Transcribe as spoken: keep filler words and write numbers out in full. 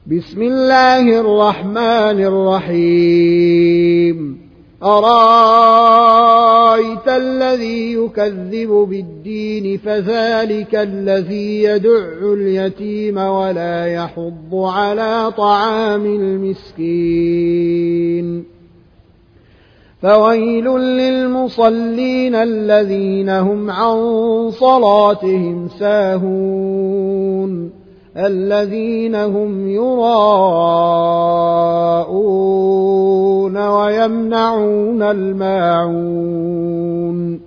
بسم الله الرحمن الرحيم أرأيت الذي يكذب بالدين فذلك الذي يدع اليتيم ولا يحض على طعام المسكين فويل للمصلين الذين هم عن صلاتهم ساهون الذين هم يراءون ويمنعون الماعون